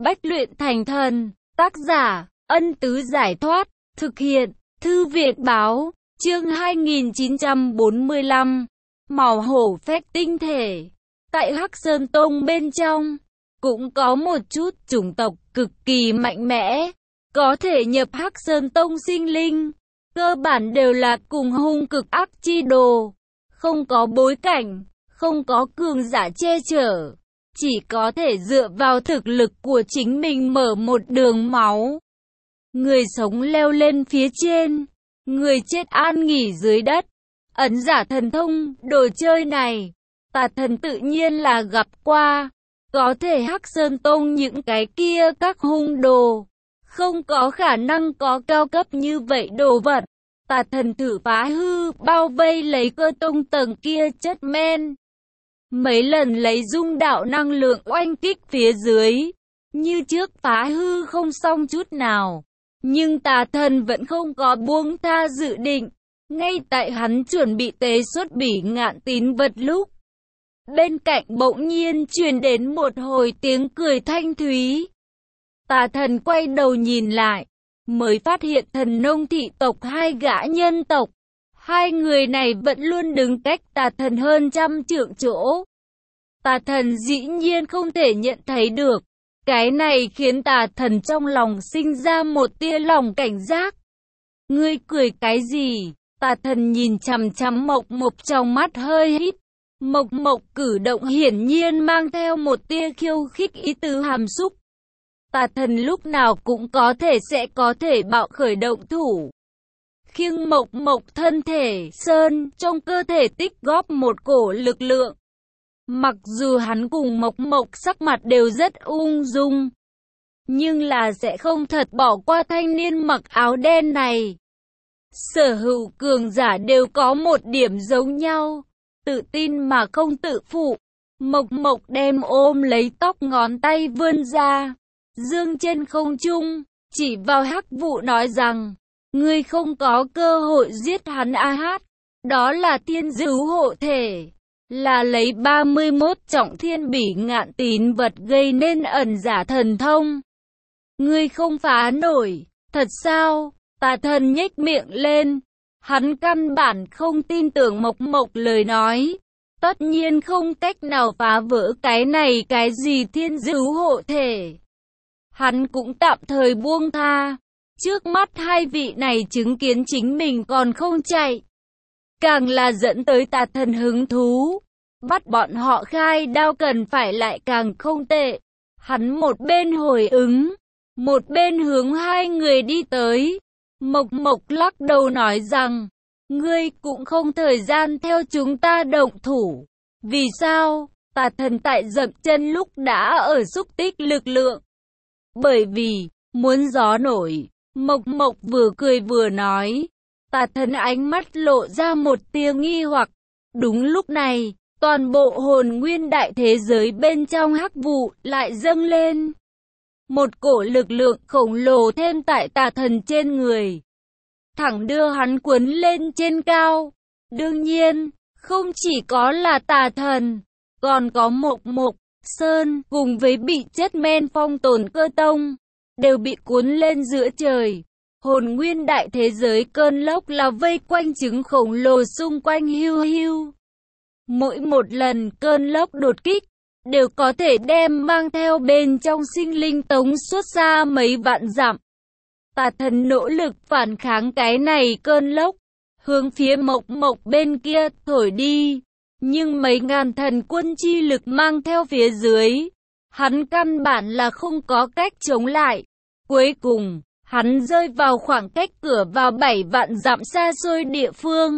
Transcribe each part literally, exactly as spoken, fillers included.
Bách luyện thành thần. Tác giả, Ân Tứ Giải Thoát. Thực hiện, Thư Việt Báo. Chương hai nghìn chín trăm bốn mươi lăm. Màu hổ phách tinh thể. Tại Hắc Sơn Tông bên trong, cũng có một chút chủng tộc cực kỳ mạnh mẽ, có thể nhập Hắc Sơn Tông sinh linh. Cơ bản đều là cùng hung cực ác chi đồ, không có bối cảnh, không có cường giả che chở, chỉ có thể dựa vào thực lực của chính mình mở một đường máu. Người sống leo lên phía trên, người chết an nghỉ dưới đất. Ấn giả thần thông, đồ chơi này, tà thần tự nhiên là gặp qua. Có thể Hắc Sơn Tông những cái kia các hung đồ, không có khả năng có cao cấp như vậy đồ vật. Tà thần thử phá hư, bao vây lấy cơ tông tầng kia chất men. Mấy lần lấy dung đạo năng lượng oanh kích phía dưới, như trước phá hư không xong chút nào. Nhưng tà thần vẫn không có buông tha dự định. Ngay tại hắn chuẩn bị tế xuất bỉ ngạn tín vật lúc, bên cạnh bỗng nhiên truyền đến một hồi tiếng cười thanh thúy. Tà thần quay đầu nhìn lại, mới phát hiện thần nông thị tộc hai gã nhân tộc. Hai người này vẫn luôn đứng cách tà thần hơn trăm trượng chỗ. Tà thần dĩ nhiên không thể nhận thấy được. Cái này khiến tà thần trong lòng sinh ra một tia lòng cảnh giác. Ngươi cười cái gì? Tà thần nhìn chằm chằm Mộc Mộc trong mắt hơi hít. Mộc Mộc cử động hiển nhiên mang theo một tia khiêu khích ý tứ hàm xúc. Tà thần lúc nào cũng có thể sẽ có thể bạo khởi động thủ. Khiêng Mộc Mộc thân thể sơn trong cơ thể tích góp một cổ lực lượng. Mặc dù hắn cùng Mộc Mộc sắc mặt đều rất ung dung, nhưng là sẽ không thật bỏ qua thanh niên mặc áo đen này. Sở hữu cường giả đều có một điểm giống nhau, tự tin mà không tự phụ. Mộc Mộc đem ôm lấy tóc ngón tay vươn ra, dương trên không trung, chỉ vào Hắc Vụ nói rằng, ngươi không có cơ hội giết hắn a hát, đó là thiên dữ hộ thể, là lấy ba mươi mốt trọng thiên bỉ ngạn tín vật gây nên ẩn giả thần thông. Ngươi không phá nổi, thật sao? Tà thần nhếch miệng lên, hắn căn bản không tin tưởng Mộc Mộc lời nói. Tất nhiên không cách nào phá vỡ cái này cái gì thiên dữ hộ thể. Hắn cũng tạm thời buông tha. Trước mắt hai vị này chứng kiến chính mình còn không chạy, càng là dẫn tới tà thần hứng thú. Bắt bọn họ khai đao cần phải lại càng không tệ. Hắn một bên hồi ứng, một bên hướng hai người đi tới. Mộc Mộc lắc đầu nói rằng, ngươi cũng không thời gian theo chúng ta động thủ. Vì sao? Tà thần tại dậm chân lúc đã ở xúc tích lực lượng. Bởi vì, muốn gió nổi. Mộc Mộc vừa cười vừa nói. Tà thần ánh mắt lộ ra một tia nghi hoặc. Đúng lúc này, toàn bộ hồn nguyên đại thế giới bên trong Hắc Vụ lại dâng lên. Một cổ lực lượng khổng lồ thêm tại tà thần trên người, thẳng đưa hắn cuốn lên trên cao. Đương nhiên, không chỉ có là tà thần, còn có Mộc Mộc, Sơn cùng với bị chất men phong tồn cơ tông, đều bị cuốn lên giữa trời. Hồn nguyên đại thế giới cơn lốc là vây quanh trứng khổng lồ xung quanh hiu hiu. Mỗi một lần cơn lốc đột kích, đều có thể đem mang theo bên trong sinh linh tống xuất xa mấy vạn dặm. Tà thần nỗ lực phản kháng cái này cơn lốc, hướng phía Mộc Mộc bên kia thổi đi. Nhưng mấy ngàn thần quân chi lực mang theo phía dưới, hắn căn bản là không có cách chống lại. Cuối cùng, hắn rơi vào khoảng cách cửa vào bảy vạn dặm xa xôi địa phương.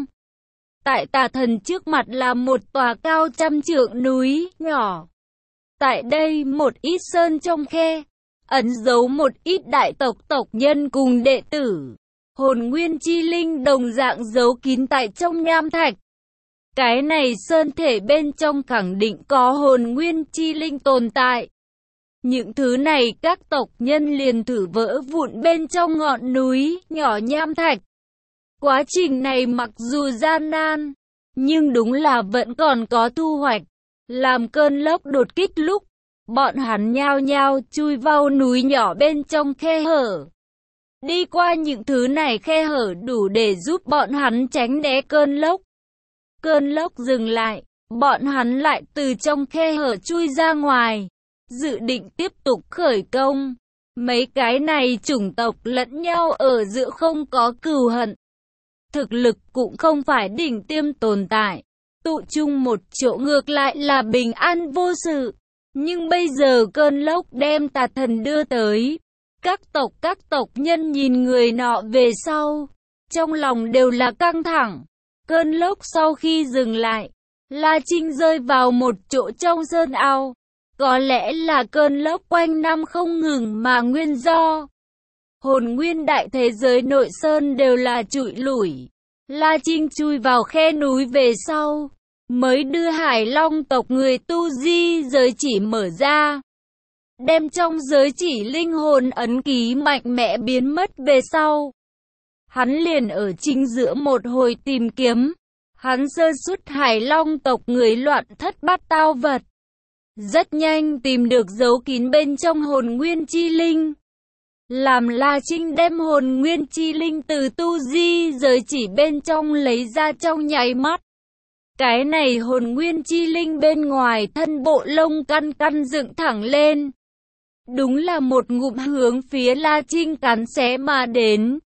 Tại tà thần trước mặt là một tòa cao trăm trượng núi nhỏ. Tại đây một ít sơn trong khe, ẩn giấu một ít đại tộc tộc nhân cùng đệ tử. Hồn nguyên chi linh đồng dạng giấu kín tại trong nham thạch. Cái này sơn thể bên trong khẳng định có hồn nguyên chi linh tồn tại. Những thứ này các tộc nhân liền thử vỡ vụn bên trong ngọn núi nhỏ nham thạch. Quá trình này mặc dù gian nan, nhưng đúng là vẫn còn có thu hoạch. Làm cơn lốc đột kích lúc, bọn hắn nhao nhao chui vào núi nhỏ bên trong khe hở. Đi qua những thứ này khe hở đủ để giúp bọn hắn tránh né cơn lốc. Cơn lốc dừng lại, bọn hắn lại từ trong khe hở chui ra ngoài, dự định tiếp tục khởi công. Mấy cái này chủng tộc lẫn nhau ở giữa không có cừu hận. Thực lực cũng không phải đỉnh tiêm tồn tại. Tụ chung một chỗ ngược lại là bình an vô sự. Nhưng bây giờ cơn lốc đem tà thần đưa tới. Các tộc các tộc nhân nhìn người nọ về sau. Trong lòng đều là căng thẳng. Cơn lốc sau khi dừng lại, La Trinh rơi vào một chỗ trong sơn ao. Có lẽ là cơn lốc quanh năm không ngừng mà nguyên do. Hồn nguyên đại thế giới nội sơn đều là trụi lủi. La Trinh chui vào khe núi về sau, mới đưa Hải Long tộc người tu di giới chỉ mở ra. Đem trong giới chỉ linh hồn ấn ký mạnh mẽ biến mất về sau. Hắn liền ở chính giữa một hồi tìm kiếm. Hắn sơ suất Hải Long tộc người loạn thất bát tao vật. Rất nhanh tìm được dấu kín bên trong hồn nguyên chi linh. Làm La Trinh đem hồn nguyên chi linh từ tu di giới chỉ bên trong lấy ra trong nháy mắt. Cái này hồn nguyên chi linh bên ngoài thân bộ lông căn căn dựng thẳng lên. Đúng là một ngụm hướng phía La Trinh cắn xé mà đến.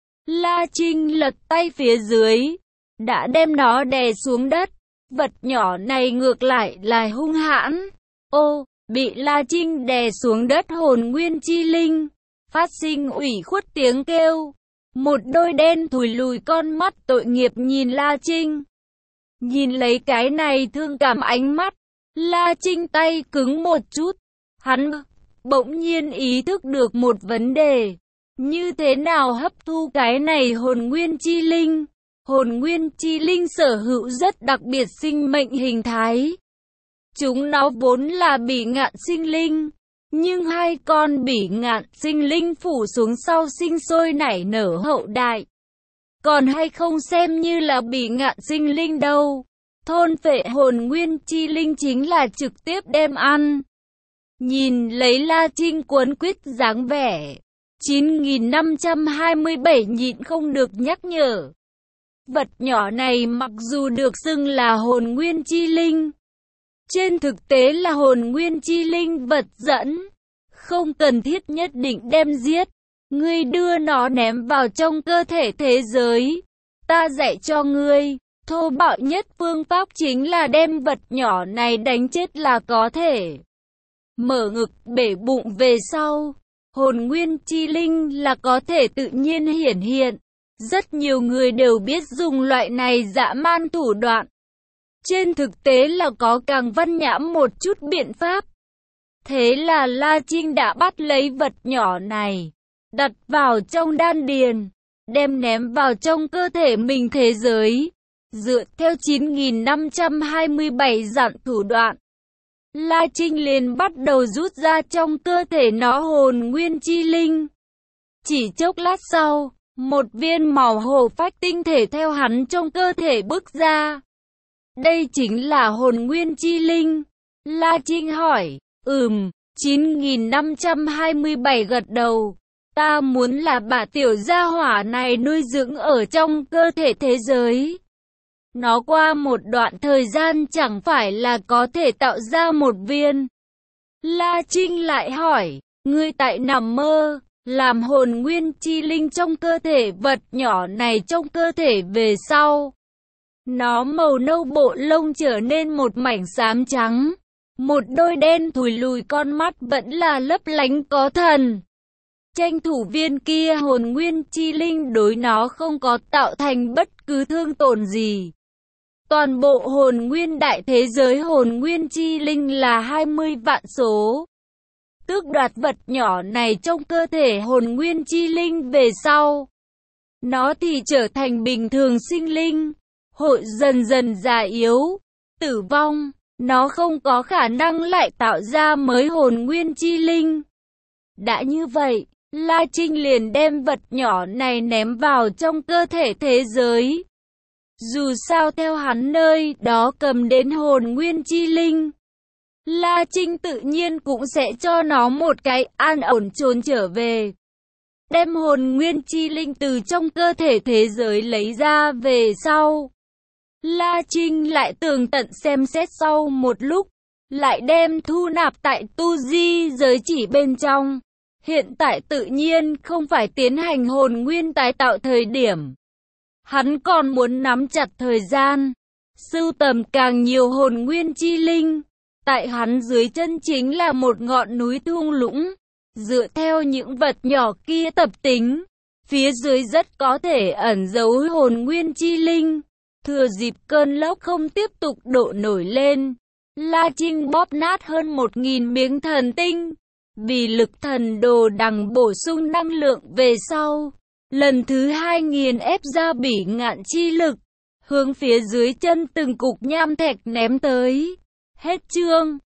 La Trinh lật tay phía dưới, đã đem nó đè xuống đất. Vật nhỏ này ngược lại là hung hãn. Ô, bị La Trinh đè xuống đất hồn nguyên chi linh, phát sinh ủy khuất tiếng kêu. Một đôi đen thùi lùi con mắt tội nghiệp nhìn La Trinh. Nhìn lấy cái này thương cảm ánh mắt, La Trinh tay cứng một chút. Hắn bỗng nhiên ý thức được một vấn đề. Như thế nào hấp thu cái này hồn nguyên chi linh? Hồn nguyên chi linh sở hữu rất đặc biệt sinh mệnh hình thái. Chúng nó vốn là bỉ ngạn sinh linh. Nhưng hai con bỉ ngạn sinh linh phủ xuống sau sinh sôi nảy nở hậu đại. Còn hay không xem như là bỉ ngạn sinh linh đâu. Thôn phệ hồn nguyên chi linh chính là trực tiếp đem ăn. Nhìn lấy La Trinh cuốn quýt dáng vẻ, chín nghìn năm trăm hai mươi bảy nhịn không được nhắc nhở. Vật nhỏ này mặc dù được xưng là hồn nguyên chi linh, trên thực tế là hồn nguyên chi linh vật dẫn. Không cần thiết nhất định đem giết. Ngươi đưa nó ném vào trong cơ thể thế giới. Ta dạy cho ngươi. Thô bạo nhất phương pháp chính là đem vật nhỏ này đánh chết là có thể. Mở ngực bể bụng về sau. Hồn nguyên chi linh là có thể tự nhiên hiển hiện. Rất nhiều người đều biết dùng loại này dã man thủ đoạn. Trên thực tế là có càng văn nhãm một chút biện pháp. Thế là La Trinh đã bắt lấy vật nhỏ này, đặt vào trong đan điền, đem ném vào trong cơ thể mình thế giới. Dựa theo chín nghìn năm trăm hai mươi bảy dặn thủ đoạn, La Trinh liền bắt đầu rút ra trong cơ thể nó hồn nguyên chi linh. Chỉ chốc lát sau, một viên màu hồ phách tinh thể theo hắn trong cơ thể bước ra. Đây chính là hồn nguyên chi linh. La Trinh hỏi, ừm, chín nghìn năm trăm hai mươi bảy gật đầu. Ta muốn là bà tiểu gia hỏa này nuôi dưỡng ở trong cơ thể thế giới. Nó qua một đoạn thời gian chẳng phải là có thể tạo ra một viên. La Trinh lại hỏi, ngươi tại nằm mơ, làm hồn nguyên chi linh trong cơ thể vật nhỏ này trong cơ thể về sau. Nó màu nâu bộ lông trở nên một mảnh xám trắng. Một đôi đen thùi lùi con mắt vẫn là lấp lánh có thần. Tranh thủ viên kia hồn nguyên chi linh đối nó không có tạo thành bất cứ thương tổn gì. Toàn bộ hồn nguyên đại thế giới hồn nguyên chi linh là hai mươi vạn số. Tước đoạt vật nhỏ này trong cơ thể hồn nguyên chi linh về sau. Nó thì trở thành bình thường sinh linh. Hội dần dần già yếu, tử vong. Nó không có khả năng lại tạo ra mới hồn nguyên chi linh. Đã như vậy, La Trinh liền đem vật nhỏ này ném vào trong cơ thể thế giới. Dù sao theo hắn nơi đó cầm đến hồn nguyên chi linh. La Trinh tự nhiên cũng sẽ cho nó một cái an ổn trốn trở về. Đem hồn nguyên chi linh từ trong cơ thể thế giới lấy ra về sau. La Trinh lại tường tận xem xét sau một lúc, lại đem thu nạp tại tu di giới chỉ bên trong. Hiện tại tự nhiên không phải tiến hành hồn nguyên tái tạo thời điểm. Hắn còn muốn nắm chặt thời gian, sưu tầm càng nhiều hồn nguyên chi linh. Tại hắn dưới chân chính là một ngọn núi thung lũng. Dựa theo những vật nhỏ kia tập tính, phía dưới rất có thể ẩn giấu hồn nguyên chi linh. Thừa dịp cơn lốc không tiếp tục độ nổi lên, La Trinh bóp nát hơn một nghìn miếng thần tinh. Vì lực thần đồ đằng bổ sung năng lượng về sau, lần thứ hai nghiền ép ra bỉ ngạn chi lực, hướng phía dưới chân từng cục nham thạch ném tới. Hết chương.